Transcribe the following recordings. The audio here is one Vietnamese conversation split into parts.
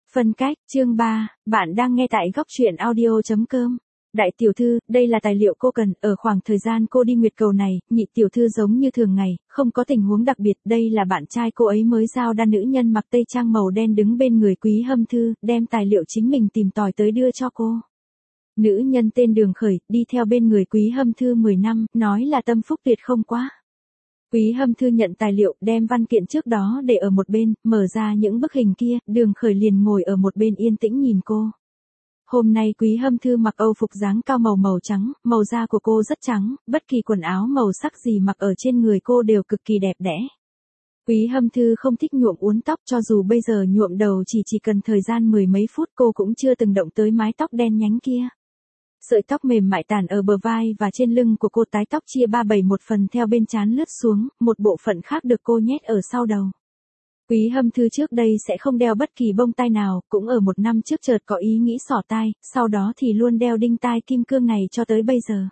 Phân cách, chương 3, bạn đang nghe tại góc truyện audio.com. Đại tiểu thư, đây là tài liệu cô cần, ở khoảng thời gian cô đi Nguyệt Cầu này, nhị tiểu thư giống như thường ngày, không có tình huống đặc biệt, đây là bạn trai cô ấy mới giao đan nữ nhân mặc tây trang màu đen đứng bên người Quý Hâm Thư, đem tài liệu chính mình tìm tòi tới đưa cho cô. Nữ nhân tên Đường Khởi, đi theo bên người Quý Hâm Thư 10 năm, nói là tâm phúc tuyệt không quá. Quý Hâm Thư nhận tài liệu, đem văn kiện trước đó để ở một bên, mở ra những bức hình kia, Đường Khởi liền ngồi ở một bên yên tĩnh nhìn cô. Hôm nay Quý Hâm Thư mặc âu phục dáng cao màu trắng, màu da của cô rất trắng, bất kỳ quần áo màu sắc gì mặc ở trên người cô đều cực kỳ đẹp đẽ. Quý Hâm Thư không thích nhuộm uốn tóc, cho dù bây giờ nhuộm đầu chỉ cần thời gian mười mấy phút, cô cũng chưa từng động tới mái tóc đen nhánh kia. Sợi tóc mềm mại tản ở bờ vai và trên lưng của cô, tái tóc chia 3/7 một phần theo bên trán lướt xuống, một bộ phận khác được cô nhét ở sau đầu. Quý Hâm Thư trước đây sẽ không đeo bất kỳ bông tai nào, cũng ở một năm trước chợt có ý nghĩ xỏ tai, sau đó thì luôn đeo đinh tai kim cương này cho tới bây giờ.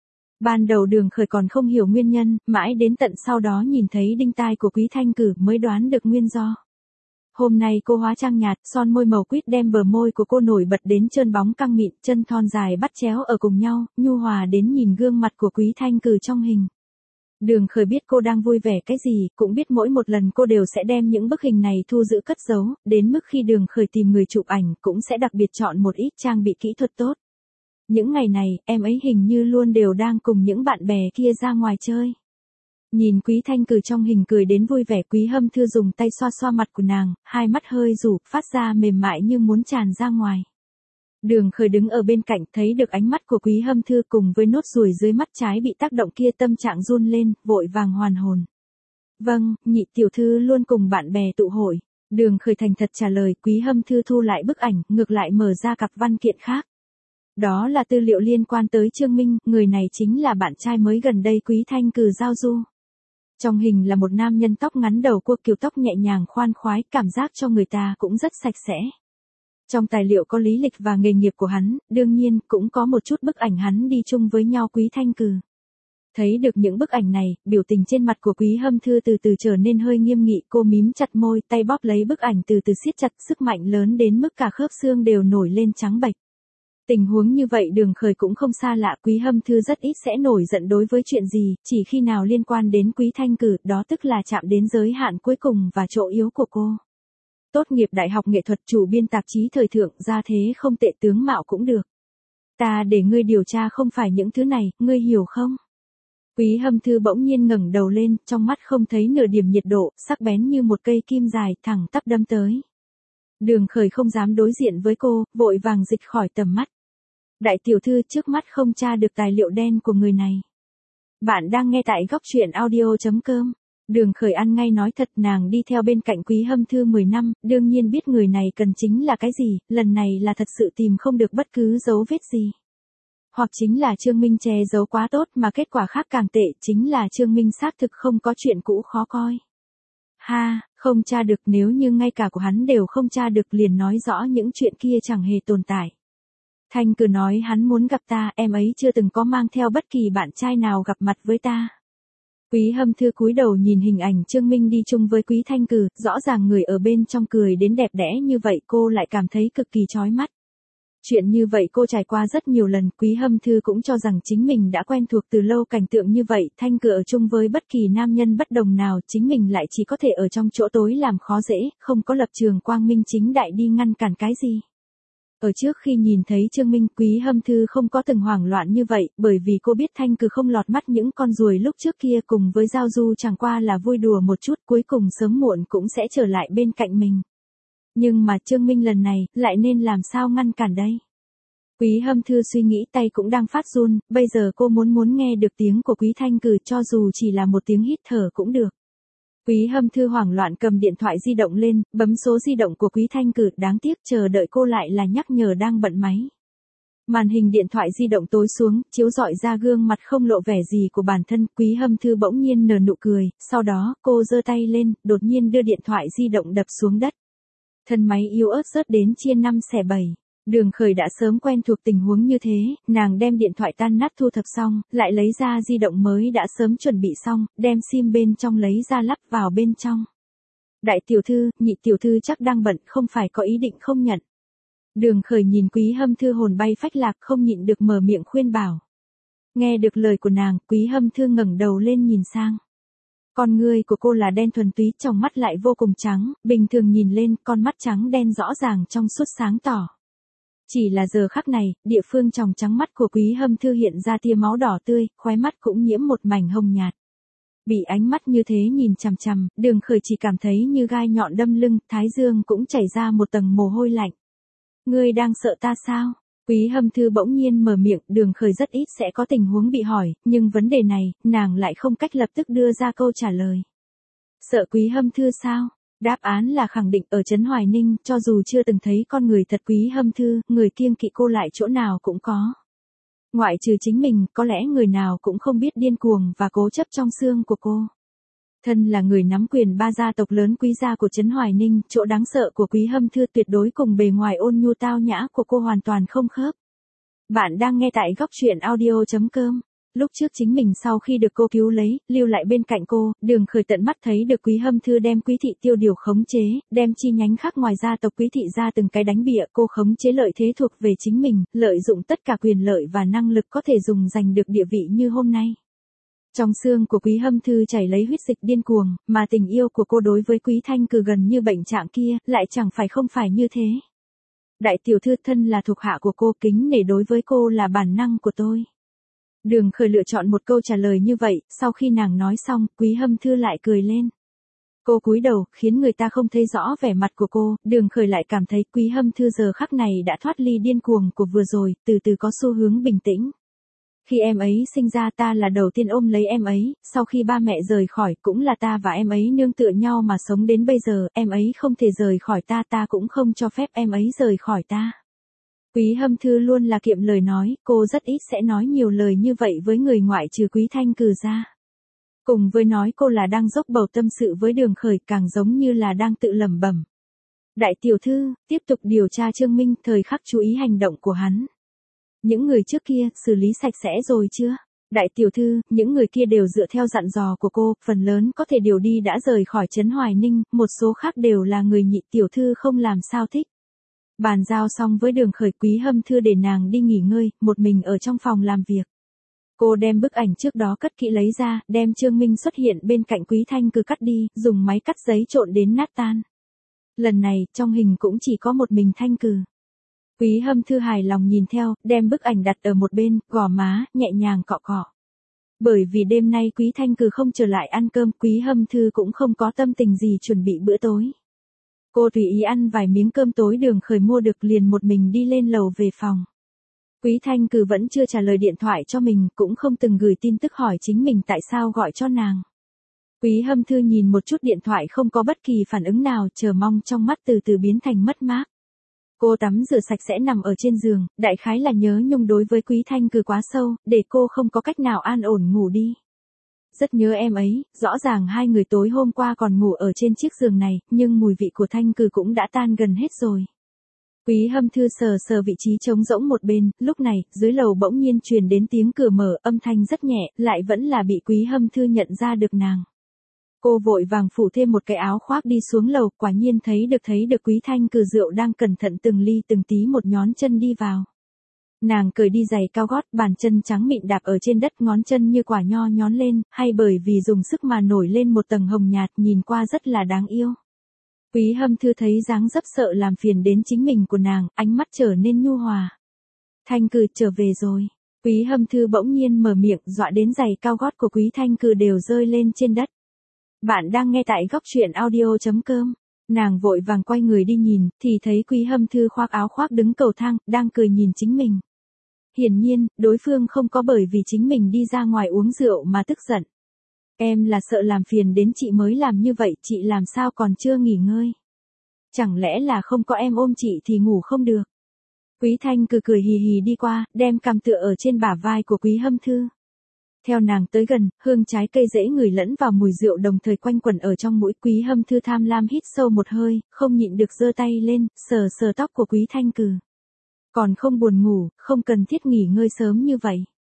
Ban đầu Đường Khởi còn không hiểu nguyên nhân, mãi đến tận sau đó nhìn thấy đinh tai của Quý Thanh Cử mới đoán được nguyên do. Hôm nay cô hóa trang nhạt, son môi màu quýt đem bờ môi của cô nổi bật đến trơn bóng căng mịn, chân thon dài bắt chéo ở cùng nhau, nhu hòa đến nhìn gương mặt của Quý Thanh Cử trong hình. Đường Khởi biết cô đang vui vẻ cái gì, cũng biết mỗi một lần cô đều sẽ đem những bức hình này thu giữ cất giấu, đến mức khi Đường Khởi tìm người chụp ảnh cũng sẽ đặc biệt chọn một ít trang bị kỹ thuật tốt. Những ngày này, em ấy hình như luôn đều đang cùng những bạn bè kia ra ngoài chơi. Nhìn Quý Thanh Cử trong hình cười đến vui vẻ, Quý Hâm Thư dùng tay xoa xoa mặt của nàng, hai mắt hơi rủ, phát ra mềm mại như muốn tràn ra ngoài. Đường Khởi đứng ở bên cạnh, thấy được ánh mắt của Quý Hâm Thư cùng với nốt ruồi dưới mắt trái bị tác động kia, tâm trạng run lên, vội vàng hoàn hồn. Vâng, nhị tiểu thư luôn cùng bạn bè tụ hội. Đường Khởi thành thật trả lời. Quý Hâm Thư thu lại bức ảnh, ngược lại mở ra cặp văn kiện khác. Đó là tư liệu liên quan tới Trương Minh, người này chính là bạn trai mới gần đây Quý Thanh Cử giao du. Trong hình là một nam nhân tóc ngắn đầu cua, kiểu tóc nhẹ nhàng khoan khoái, cảm giác cho người ta cũng rất sạch sẽ. Trong tài liệu có lý lịch và nghề nghiệp của hắn, đương nhiên cũng có một chút bức ảnh hắn đi chung với nhau Quý Thanh Cử. Thấy được những bức ảnh này, biểu tình trên mặt của Quý Hâm Thư từ từ trở nên hơi nghiêm nghị, cô mím chặt môi, tay bóp lấy bức ảnh từ từ siết chặt, sức mạnh lớn đến mức cả khớp xương đều nổi lên trắng bệch. Tình huống như vậy Đường Khởi cũng không xa lạ, Quý Hâm Thư rất ít sẽ nổi giận đối với chuyện gì, chỉ khi nào liên quan đến Quý Thanh Cử, đó tức là chạm đến giới hạn cuối cùng và chỗ yếu của cô. Tốt nghiệp đại học nghệ thuật, chủ biên tạp chí thời thượng, gia thế không tệ, tướng mạo cũng được. Ta để ngươi điều tra không phải những thứ này, ngươi hiểu không? Quý Hâm Thư bỗng nhiên ngẩng đầu lên, trong mắt không thấy nửa điểm nhiệt độ, sắc bén như một cây kim dài, thẳng tắp đâm tới. Đường Khởi không dám đối diện với cô, vội vàng dịch khỏi tầm mắt. Đại tiểu thư, trước mắt không tra được tài liệu đen của người này. Bạn đang nghe tại góc truyện audio.com. Đường Khởi ăn ngay nói thật, nàng đi theo bên cạnh Quý Hâm Thư 10 năm, đương nhiên biết người này cần chính là cái gì, lần này là thật sự tìm không được bất cứ dấu vết gì. Hoặc chính là Trương Minh che giấu quá tốt mà kết quả khác càng tệ, chính là Trương Minh xác thực không có chuyện cũ khó coi. Ha, không tra được, nếu như ngay cả của hắn đều không tra được liền nói rõ những chuyện kia chẳng hề tồn tại. Thanh Cử nói hắn muốn gặp ta, em ấy chưa từng có mang theo bất kỳ bạn trai nào gặp mặt với ta. Quý Hâm Thư cúi đầu nhìn hình ảnh Trương Minh đi chung với Quý Thanh Cử, rõ ràng người ở bên trong cười đến đẹp đẽ như vậy, cô lại cảm thấy cực kỳ chói mắt. Chuyện như vậy cô trải qua rất nhiều lần, Quý Hâm Thư cũng cho rằng chính mình đã quen thuộc từ lâu cảnh tượng như vậy, Thanh Cử ở chung với bất kỳ nam nhân bất đồng nào, chính mình lại chỉ có thể ở trong chỗ tối làm khó dễ, không có lập trường quang minh chính đại đi ngăn cản cái gì. Ở trước khi nhìn thấy Trương Minh, Quý Hâm Thư không có từng hoảng loạn như vậy, bởi vì cô biết Thanh Cử không lọt mắt những con ruồi lúc trước kia, cùng với giao du chẳng qua là vui đùa một chút, cuối cùng sớm muộn cũng sẽ trở lại bên cạnh mình. Nhưng mà Trương Minh lần này, lại nên làm sao ngăn cản đây? Quý Hâm Thư suy nghĩ, tay cũng đang phát run, bây giờ cô muốn nghe được tiếng của Quý Thanh Cử, cho dù chỉ là một tiếng hít thở cũng được. Quý Hâm Thư hoảng loạn cầm điện thoại di động lên, bấm số di động của Quý Thanh Cử, đáng tiếc chờ đợi cô lại là nhắc nhở đang bận máy. Màn hình điện thoại di động tối xuống, chiếu rọi ra gương mặt không lộ vẻ gì của bản thân, Quý Hâm Thư bỗng nhiên nở nụ cười, sau đó, cô giơ tay lên, đột nhiên đưa điện thoại di động đập xuống đất. Thân máy yếu ớt rớt đến chia 5/7. Đường Khởi đã sớm quen thuộc tình huống như thế, nàng đem điện thoại tan nát thu thập xong, lại lấy ra di động mới đã sớm chuẩn bị xong, đem sim bên trong lấy ra lắp vào bên trong. Đại tiểu thư, nhị tiểu thư chắc đang bận, không phải có ý định không nhận. Đường Khởi nhìn Quý Hâm Thư hồn bay phách lạc, không nhịn được mở miệng khuyên bảo. Nghe được lời của nàng, Quý Hâm Thư ngẩng đầu lên nhìn sang. Con ngươi của cô là đen thuần túy, trong mắt lại vô cùng trắng, bình thường nhìn lên, con mắt trắng đen rõ ràng trong suốt sáng tỏ. Chỉ là giờ khắc này, địa phương tròng trắng mắt của Quý Hâm Thư hiện ra tia máu đỏ tươi, khóe mắt cũng nhiễm một mảnh hồng nhạt. Bị ánh mắt như thế nhìn chằm chằm, Đường Khởi chỉ cảm thấy như gai nhọn đâm lưng, thái dương cũng chảy ra một tầng mồ hôi lạnh. Ngươi đang sợ ta sao? Quý Hâm Thư bỗng nhiên mở miệng, Đường Khởi rất ít sẽ có tình huống bị hỏi, nhưng vấn đề này, nàng lại không cách lập tức đưa ra câu trả lời. Sợ Quý Hâm Thư sao? Đáp án là khẳng định ở Trấn Hoài Ninh, cho dù chưa từng thấy con người thật Quý Hâm Thư, người kiêng kỵ cô lại chỗ nào cũng có. Ngoại trừ chính mình, có lẽ người nào cũng không biết điên cuồng và cố chấp trong xương của cô. Thân là người nắm quyền ba gia tộc lớn quý gia của Trấn Hoài Ninh, chỗ đáng sợ của Quý Hâm Thư tuyệt đối cùng bề ngoài ôn nhu tao nhã của cô hoàn toàn không khớp. Bạn đang nghe tại góc truyện audio.com. Lúc trước chính mình sau khi được cô cứu lấy, lưu lại bên cạnh cô, Đường Khởi tận mắt thấy được Quý Hâm Thư đem Quý thị tiêu điều khống chế, đem chi nhánh khác ngoài gia tộc Quý thị ra từng cái đánh bịa, cô khống chế lợi thế thuộc về chính mình, lợi dụng tất cả quyền lợi và năng lực có thể dùng giành được địa vị như hôm nay. Trong xương của Quý Hâm Thư chảy lấy huyết dịch điên cuồng, mà tình yêu của cô đối với Quý Thanh Cừ gần như bệnh trạng kia, lại chẳng phải không phải như thế. Đại tiểu thư, thân là thuộc hạ của cô, kính nể đối với cô là bản năng của tôi. Đường Khởi lựa chọn một câu trả lời như vậy, sau khi nàng nói xong, Quý Hâm Thư lại cười lên. Cô cúi đầu, khiến người ta không thấy rõ vẻ mặt của cô, Đường Khởi lại cảm thấy Quý Hâm Thư giờ khắc này đã thoát ly điên cuồng của vừa rồi, từ từ có xu hướng bình tĩnh. Khi em ấy sinh ra ta là đầu tiên ôm lấy em ấy, sau khi ba mẹ rời khỏi cũng là ta và em ấy nương tựa nhau mà sống đến bây giờ, em ấy không thể rời khỏi ta, ta cũng không cho phép em ấy rời khỏi ta. Quý Hâm Thư luôn là kiệm lời nói, cô rất ít sẽ nói nhiều lời như vậy với người ngoại trừ Quý Thanh Cừ ra. Cùng với nói cô là đang dốc bầu tâm sự với Đường Khởi, càng giống như là đang tự lẩm bẩm. Đại tiểu thư, tiếp tục điều tra Trương Minh, thời khắc chú ý hành động của hắn. Những người trước kia, xử lý sạch sẽ rồi chưa? Đại tiểu thư, những người kia đều dựa theo dặn dò của cô, phần lớn có thể điều đi đã rời khỏi Trấn Hoài Ninh, một số khác đều là người nhị tiểu thư không làm sao thích. Bàn giao xong với Đường Khởi, Quý Hâm Thư để nàng đi nghỉ ngơi, một mình ở trong phòng làm việc. Cô đem bức ảnh trước đó cất kỹ lấy ra, đem Trương Minh xuất hiện bên cạnh Quý Thanh Cừ cắt đi, dùng máy cắt giấy trộn đến nát tan. Lần này, trong hình cũng chỉ có một mình Thanh Cừ. Quý Hâm Thư hài lòng nhìn theo, đem bức ảnh đặt ở một bên, gò má, nhẹ nhàng cọ cọ. Bởi vì đêm nay Quý Thanh Cừ không trở lại ăn cơm, Quý Hâm Thư cũng không có tâm tình gì chuẩn bị bữa tối. Cô tùy ý ăn vài miếng cơm tối Đường Khởi mua được, liền một mình đi lên lầu về phòng. Quý Thanh Cừ vẫn chưa trả lời điện thoại cho mình, cũng không từng gửi tin tức hỏi chính mình tại sao gọi cho nàng. Quý Hâm Thư nhìn một chút điện thoại không có bất kỳ phản ứng nào, chờ mong trong mắt từ từ biến thành mất mát. Cô tắm rửa sạch sẽ nằm ở trên giường, đại khái là nhớ nhung đối với Quý Thanh Cừ quá sâu, để cô không có cách nào an ổn ngủ đi. Rất nhớ em ấy, rõ ràng hai người tối hôm qua còn ngủ ở trên chiếc giường này, nhưng mùi vị của Thanh Cừ cũng đã tan gần hết rồi. Quý Hâm Thư sờ sờ vị trí trống rỗng một bên, lúc này, dưới lầu bỗng nhiên truyền đến tiếng cửa mở, âm thanh rất nhẹ, lại vẫn là bị Quý Hâm Thư nhận ra được nàng. Cô vội vàng phủ thêm một cái áo khoác đi xuống lầu, quả nhiên thấy được Quý Thanh Cừ rượu đang cẩn thận từng ly từng tí một nhón chân đi vào. Nàng cởi đi giày cao gót, bàn chân trắng mịn đạp ở trên đất, ngón chân như quả nho nhón lên, hay bởi vì dùng sức mà nổi lên một tầng hồng nhạt, nhìn qua rất là đáng yêu. Quý Hâm Thư thấy dáng dấp sợ làm phiền đến chính mình của nàng, ánh mắt trở nên nhu hòa. Thanh Cừ trở về rồi. Quý Hâm Thư bỗng nhiên mở miệng, dọa đến giày cao gót của Quý Thanh Cừ đều rơi lên trên đất. Bạn đang nghe tại góc truyện audio.com. Nàng vội vàng quay người đi nhìn, thì thấy Quý Hâm Thư khoác áo khoác đứng cầu thang, đang cười nhìn chính mình. Hiển nhiên, đối phương không có bởi vì chính mình đi ra ngoài uống rượu mà tức giận. Em là sợ làm phiền đến chị mới làm như vậy, chị làm sao còn chưa nghỉ ngơi? Chẳng lẽ là không có em ôm chị thì ngủ không được? Quý Thanh Cừ cười hì hì đi qua, đem cằm tựa ở trên bả vai của Quý Hâm Thư. Theo nàng tới gần, hương trái cây dễ ngửi lẫn vào mùi rượu đồng thời quanh quẩn ở trong mũi. Quý Hâm Thư tham lam hít sâu một hơi, không nhịn được giơ tay lên, sờ sờ tóc của Quý Thanh Cừ. Còn không buồn ngủ, không cần thiết nghỉ ngơi sớm như vậy.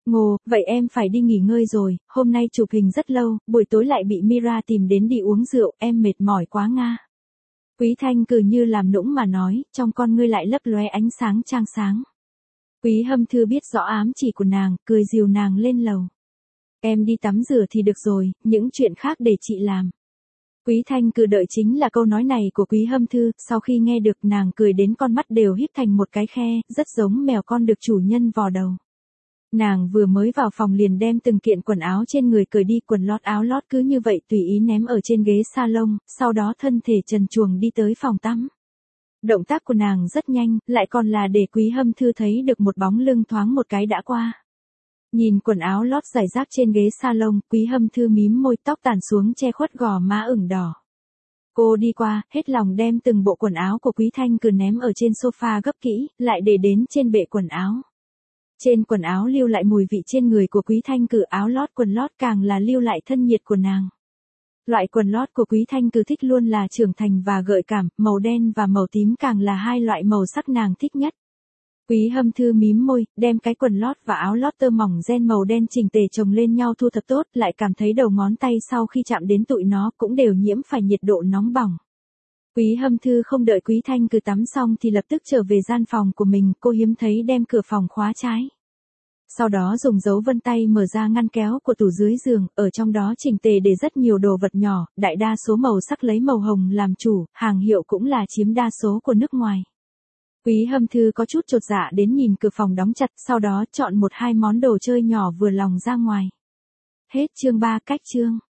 Ngồ, vậy em phải đi nghỉ ngơi rồi, hôm nay chụp hình rất lâu, buổi tối lại bị Mira tìm đến đi uống rượu, em mệt mỏi quá nga. Quý Thanh cứ như làm nũng mà nói, trong con ngươi lại lấp lóe ánh sáng chang sáng. Quý Hâm Thư biết rõ ám chỉ của nàng, cười dìu nàng lên lầu. Em đi tắm rửa thì được rồi, những chuyện khác để chị làm. Quý Thanh cứ đợi chính là câu nói này của Quý Hâm Thư, sau khi nghe được nàng cười đến con mắt đều híp thành một cái khe, rất giống mèo con được chủ nhân vò đầu. Nàng vừa mới vào phòng liền đem từng kiện quần áo trên người cởi đi, quần lót áo lót cứ như vậy tùy ý ném ở trên ghế salon, sau đó thân thể trần truồng đi tới phòng tắm. Động tác của nàng rất nhanh, lại còn là để Quý Hâm Thư thấy được một bóng lưng thoáng một cái đã qua. Nhìn quần áo lót rải rác trên ghế salon, Quý Hâm Thư mím môi, tóc tản xuống che khuất gò má ửng đỏ. Cô đi qua, hết lòng đem từng bộ quần áo của Quý Thanh cứ ném ở trên sofa gấp kỹ, lại để đến trên bệ quần áo. Trên quần áo lưu lại mùi vị trên người của Quý Thanh Cử, áo lót quần lót càng là lưu lại thân nhiệt của nàng. Loại quần lót của Quý Thanh Cử thích luôn là trưởng thành và gợi cảm, màu đen và màu tím càng là hai loại màu sắc nàng thích nhất. Quý Hâm Thư mím môi, đem cái quần lót và áo lót tơ mỏng ren màu đen chỉnh tề chồng lên nhau thu thập tốt, lại cảm thấy đầu ngón tay sau khi chạm đến tụi nó cũng đều nhiễm phải nhiệt độ nóng bỏng. Quý Hâm Thư không đợi Quý Thanh Cử tắm xong thì lập tức trở về gian phòng của mình, cô hiếm thấy đem cửa phòng khóa trái. Sau đó dùng dấu vân tay mở ra ngăn kéo của tủ dưới giường, ở trong đó chỉnh tề để rất nhiều đồ vật nhỏ, đại đa số màu sắc lấy màu hồng làm chủ, hàng hiệu cũng là chiếm đa số của nước ngoài. Quý Hâm Thư có chút chột dạ đến nhìn cửa phòng đóng chặt, sau đó chọn một hai món đồ chơi nhỏ vừa lòng ra ngoài. Hết chương 3 cách chương.